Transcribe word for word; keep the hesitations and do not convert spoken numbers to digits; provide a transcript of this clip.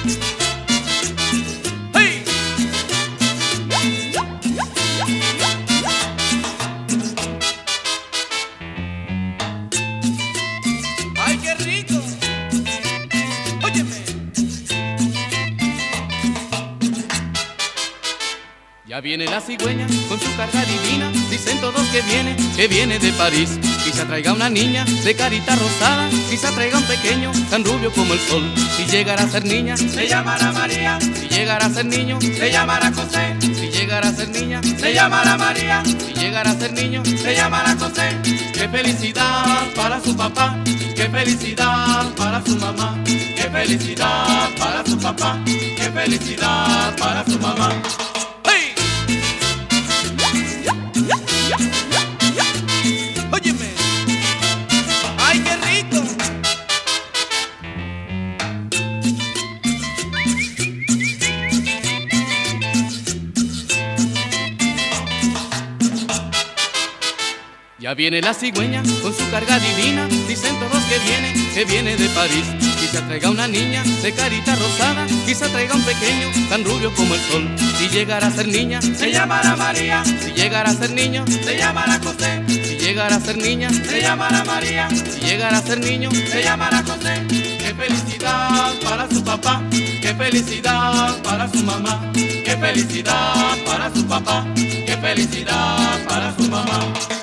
¡Hey! ¡Ay, qué rico! Óyeme. Ya viene la cigüeña con su carga divina. Dicen todos que viene, que viene de París. Quizá traiga una niña de carita rosada, quizá traiga un pequeño tan rubio como el sol. Si llegara a ser niña, se llamará María. Si llegara a ser niño, se llamará José. Si llegara a ser niña, se llamará María. Si llegara a ser niño, se llamará José. Qué felicidad para su papá, qué felicidad para su mamá, qué felicidad para su papá, qué felicidad para su mamá. Óyeme, ay, qué rico. Ya viene la cigüeña con su carga divina. Dicen todos que viene, que viene de París. Quizá traiga una niña de carita rosada, quizá traiga un pequeño tan rubio como el sol. Si llegara a ser niña, se llamará María. Si llegara a ser niño, se llamará José. Si llegara a ser niña, se llamará María. Si llegara a ser niño, se llamará José. Qué felicidad para su papá, qué felicidad para su mamá, qué felicidad para su papá, qué felicidad para su mamá.